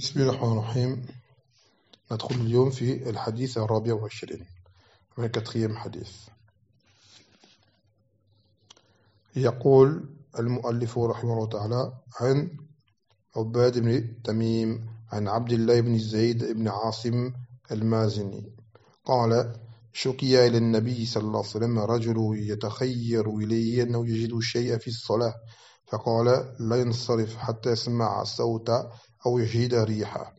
بسم الله الرحمن الرحيم. ندخل اليوم في الحديث الرابع والعشرين من الكتريم حديث. يقول المؤلف رحمه الله تعالى عن عباد بن تميم عن عبد الله بن زيد بن عاصم المازني قال: شكي إلى النبي صلى الله عليه وسلم رجل يتخير إليه أنه يجد الشيء في الصلاة، فقال: لا ينصرف حتى يسمع صوتا أو يجد ريحا.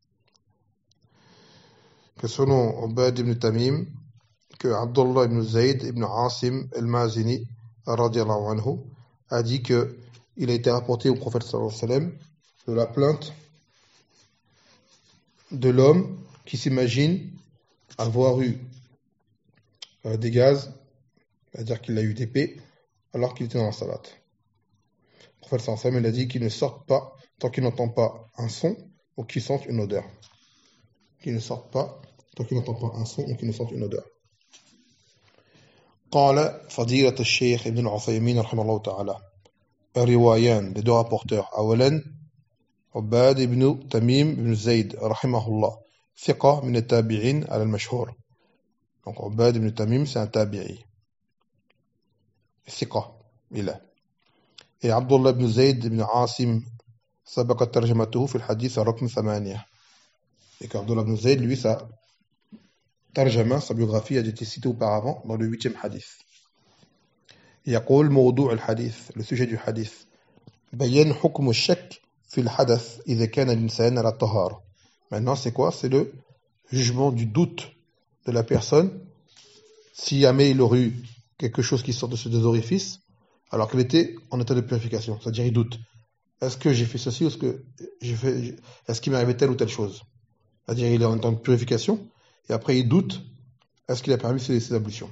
Que selon Ubad ibn Tamim, que Abdullah ibn Zayd ibn Asim al-Mazini radiallahu anhu a dit que il a été rapporté au prophète sallallahu alayhi wa sallam de la plainte de l'homme qui s'imagine avoir eu des gaz, c'est-à-dire qu'il a eu des paix alors qu'il était dans la salat. Le prophète sallallahu alayhi wa sallam il a dit qu'il ne sorte pas tant qu'il n'entend pas un son ou qu'il sente une odeur. Qu'il ne sorte pas tant qu'il n'entend pas un son ou qu'il ne sente une odeur. قال فضيلة الشيخ ابن العثيمين رحمه الله تعالى الروايان des deux rapporteurs. أولا عباد بن تميم بن زيد رحمه الله ثقة من التابعين على المشهور. Donc عباد بن تميم c'est un tabi'i. ثقة il est. Et Abdullah ibn Zayd ibn Asim سبقت ترجمته في الحديث رقم 8. Et qu'Abdullah ibn Zayd, lui, sa tarjama, sa biographie a été citée auparavant dans le 8e hadith. يقول موضوع الحديث, le sujet du hadith. بيان حكم الشك في الحدث إذا كان الإنسان على الطهارة. Maintenant, c'est quoi? C'est le jugement du doute de la personne si jamais il aurait eu quelque chose qui sort de ses orifices alors qu'il était en état de purification. C'est-à-dire, il doute. Est-ce que j'ai fait ceci ou est-ce qu'il m'est arrivé telle ou telle chose? C'est-à-dire il est en temps de purification, et après il doute, est-ce qu'il a permis ses ablutions?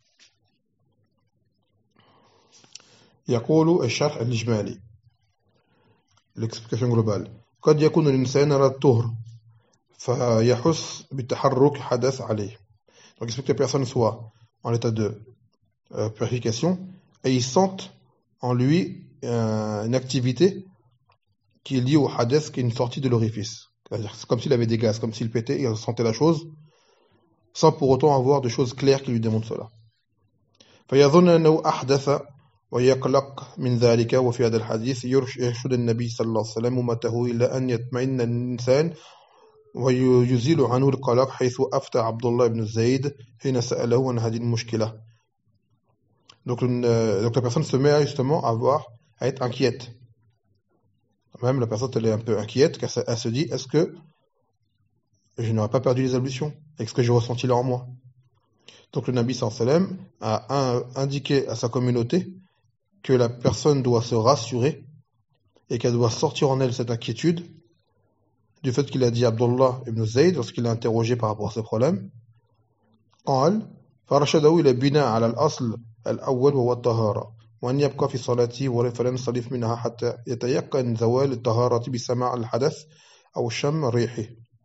يقول الشرح الإجمالي, l'explication globale. قد يكون الإنسان على الطهر فيحس بالتحرك حدث عليه. Donc il se peut que la personne soit en état de purification et il sente en lui une activité qui est liée au hadith, qui est une sortie de l'orifice. C'est-à-dire c'est comme s'il avait des gaz, comme s'il pétait, il sentait la chose, sans pour autant avoir de choses claires qui lui démontrent cela. فيظن أنه أحدث ويقلق من ذلك. وفي هذا الحديث يرشد النبي صلى الله عليه وسلم أمته إلى أن يطمئن الإنسان ويزيل عنه القلق، حيث أفتى عبد الله بن زيد حين سأله عن هذه المشكلة. Donc la personne se met justement à être inquiète. Même la personne elle est un peu inquiète, car elle se dit, est-ce que je n'aurais pas perdu les ablutions avec ce que j'ai ressenti là en moi? Donc le Nabi sallallahu alayhi wa sallam a indiqué à sa communauté que la personne doit se rassurer et qu'elle doit sortir en elle cette inquiétude du fait qu'il a dit Abdullah ibn Zayd lorsqu'il l'a interrogé par rapport à ce problème. قال فرشده إلى بناء على الأصل الأول وهو الطهارة وأن يبقى في صلاته فلا ينصرف منها حتى يتيقن زوال الطهارة بسماع الحدث أو شم ريحه.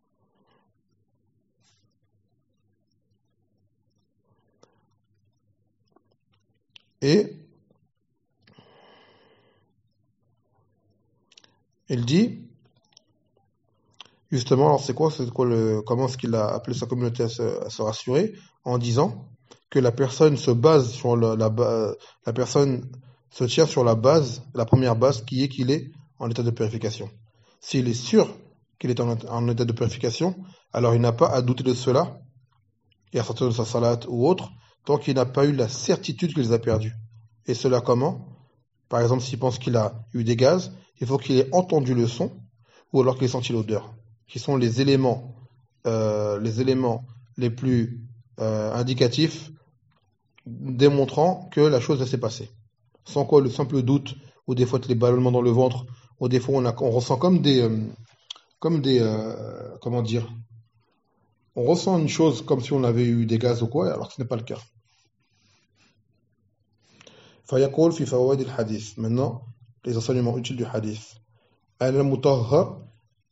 Et il dit justement, alors comment est-ce qu'il a appelé sa communauté à se rassurer en disant que la personne se base sur la personne se tient sur la base, la première base qui est qu'il est en état de purification. S'il est sûr qu'il est en état de purification, alors il n'a pas à douter de cela et à sortir de sa salat ou autre, tant qu'il n'a pas eu la certitude qu'il les a perdus. Et cela comment? Par exemple, s'il pense qu'il a eu des gaz, il faut qu'il ait entendu le son ou alors qu'il ait senti l'odeur, qui sont les éléments les plus indicatifs démontrant que la chose s'est passée. Sans quoi le simple doute, ou des fois les ballonnements dans le ventre, ou des fois on ressent comment dire, on ressent une chose comme si on avait eu des gaz ou quoi, alors que ce n'est pas le cas. فيقول في فوائد الحديث. Maintenant, les enseignements utiles du hadith. المطهر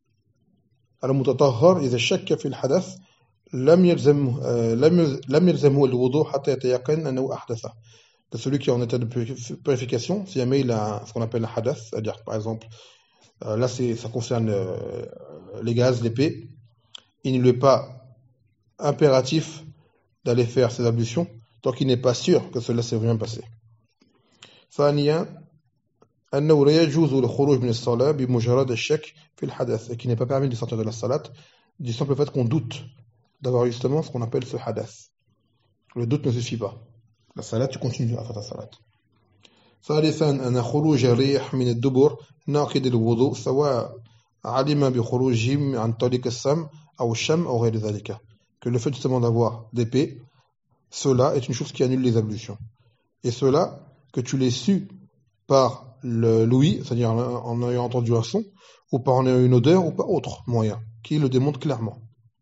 إذا شك في الحدث لم يلزمه الوضوء حتى يتيقن أنه أحدث. De celui qui est en état de purification, si jamais il a ce qu'on appelle un hadath, c'est-à-dire par exemple, là ça concerne les gaz, l'épée, il ne lui est pas impératif d'aller faire ces ablutions tant qu'il n'est pas sûr que cela s'est bien passé. ثانيا أنه لا يجوز الخروج من الصلاة بمجرد الشك في الحدث, et qu'il n'est pas permis de sortir de la salat du simple fait qu'on doute d'avoir justement ce qu'on appelle ce hadath. Le doute ne suffit pas. La salat, tu continues à faire ta salat. ثالثا أن خروج الريح من الدبر ناقض الوضوء سواء علم بخروجه عن طريق السم أو الشم أو غير ذلك. Que le fait justement d'avoir d'épée, cela est une chose qui annule les ablutions. Et cela, que tu l'aies su par l'ouïe, c'est-à-dire en ayant entendu un son, ou par en ayant une odeur, ou par autre moyen, qui le démontre clairement.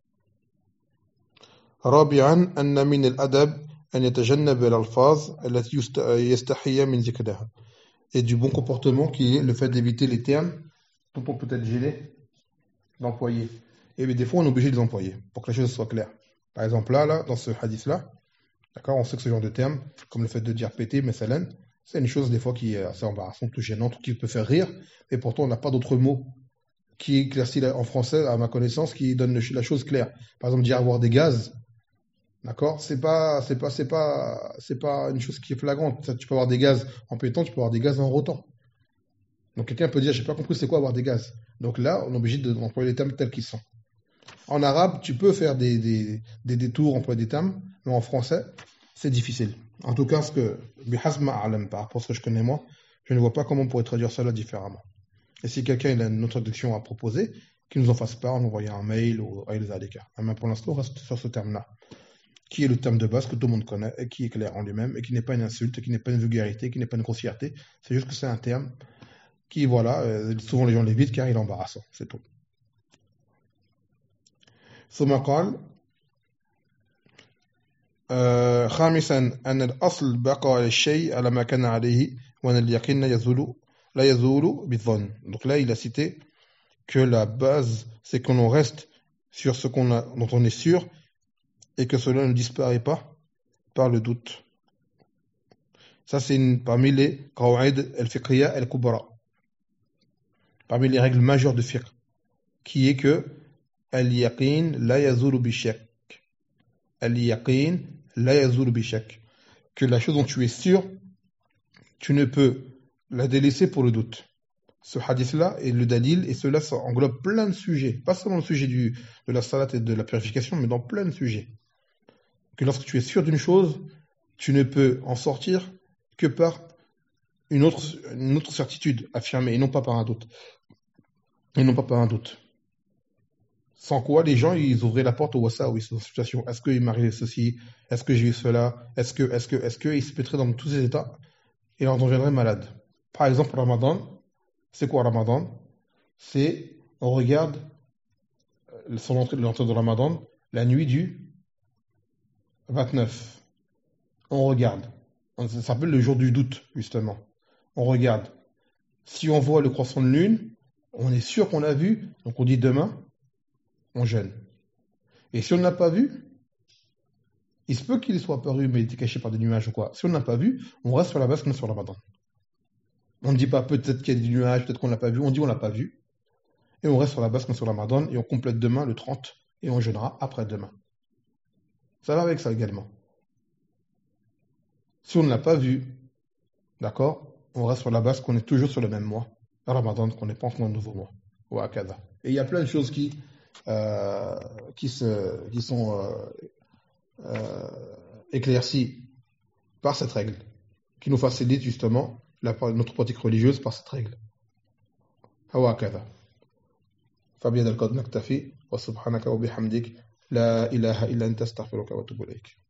رابعا أن من الأدب أن يتجنب الألفاظ التي يستحي من ذكرها. Et du bon comportement qui est le fait d'éviter les termes dont on peut être gêné d'employer. Et des fois, on est obligé de les employer pour que la chose soit claire. Par exemple, là, dans ce hadith-là, d'accord, on sait que ce genre de terme, comme le fait de dire péter, mesalan, c'est une chose des fois qui est assez embarrassante ou gênante ou qui peut faire rire, et pourtant on n'a pas d'autres mots qui éclaircissent en français, à ma connaissance, qui donnent la chose claire. Par exemple, dire avoir des gaz, d'accord, c'est pas une chose qui est flagrante. Tu peux avoir des gaz en pétant, tu peux avoir des gaz en rotant. Donc quelqu'un peut dire, j'ai pas compris c'est quoi avoir des gaz. Donc là, on est obligé d'employer les termes tels qu'ils sont. En arabe, tu peux faire des détours, employer des termes, mais en français, c'est difficile. En tout cas, par rapport à ce que je connais moi, je ne vois pas comment on pourrait traduire cela différemment. Et si quelqu'un a une autre traduction à proposer, qu'il nous en fasse part en envoyant un mail ou à Elsa Aleka. Mais pour l'instant, on reste sur ce terme-là, qui est le terme de base que tout le monde connaît et qui est clair en lui-même et qui n'est pas une insulte, qui n'est pas une vulgarité, qui n'est pas une grossièreté. C'est juste que c'est un terme qui, voilà, souvent les gens l'évitent car il est embarrassant. C'est tout. ثم قال خامسا أن الأصل بقاء الشيء على ما كان عليه وأن اليقين لا يزول بالظن. Donc là, il a cité que la base, c'est que l'on reste sur ce dont on est sûr et que cela ne disparaît pas par le doute. Ça, c'est parmi les qawaid al-fiqhiyya al-kubra, parmi les règles majeures de fiqh, qui est que al-yaqin la yazulu bi-shak. Al-yaqin la yazulu bi-shak. Que la chose dont tu es sûr, tu ne peux la délaisser pour le doute. Ce hadith-là est le dalil, et cela ça englobe plein de sujets, pas seulement le sujet de la salat et de la purification, mais dans plein de sujets. Que lorsque tu es sûr d'une chose, tu ne peux en sortir que par une autre certitude affirmée, et non pas par un doute. Et non pas par un doute. Sans quoi, les gens, ils ouvraient la porte au wassa, oui, cette situation. Est-ce qu'il m'arrive ceci? Est-ce que j'ai eu cela? Est-ce que, ils se mettraient dans tous ces états et en deviendraient malades. Par exemple, Ramadan, c'est quoi Ramadan? C'est, on regarde l'entrée de Ramadan, la nuit du 29. On regarde. Ça s'appelle le jour du doute, justement. On regarde. Si on voit le croissant de lune, on est sûr qu'on l'a vu, donc on dit demain, on jeûne. Et si on n'a pas vu, il se peut qu'il soit apparu, mais il était caché par des nuages ou quoi. Si on n'a pas vu, on reste sur la base qu'on est sur Ramadan. On ne dit pas peut-être qu'il y a des nuages, peut-être qu'on l'a pas vu, on dit on l'a pas vu. Et on reste sur la base qu'on est sur Ramadan et on complète demain le 30 et on jeûnera après-demain. Ça va avec ça également. Si on ne l'a pas vu, d'accord, on reste sur la base qu'on est toujours sur le même mois, Ramadan, qu'on n'est pas encore dans le nouveau mois. Ou à Kada. Et il y a plein de choses qui sont éclaircies par cette règle, qui nous facilite justement notre pratique religieuse par cette règle. هكذا فبهذا القدر نكتفي وسبحانك وبحمدك لا إله إلا أنت استغفرك وأتوب إليك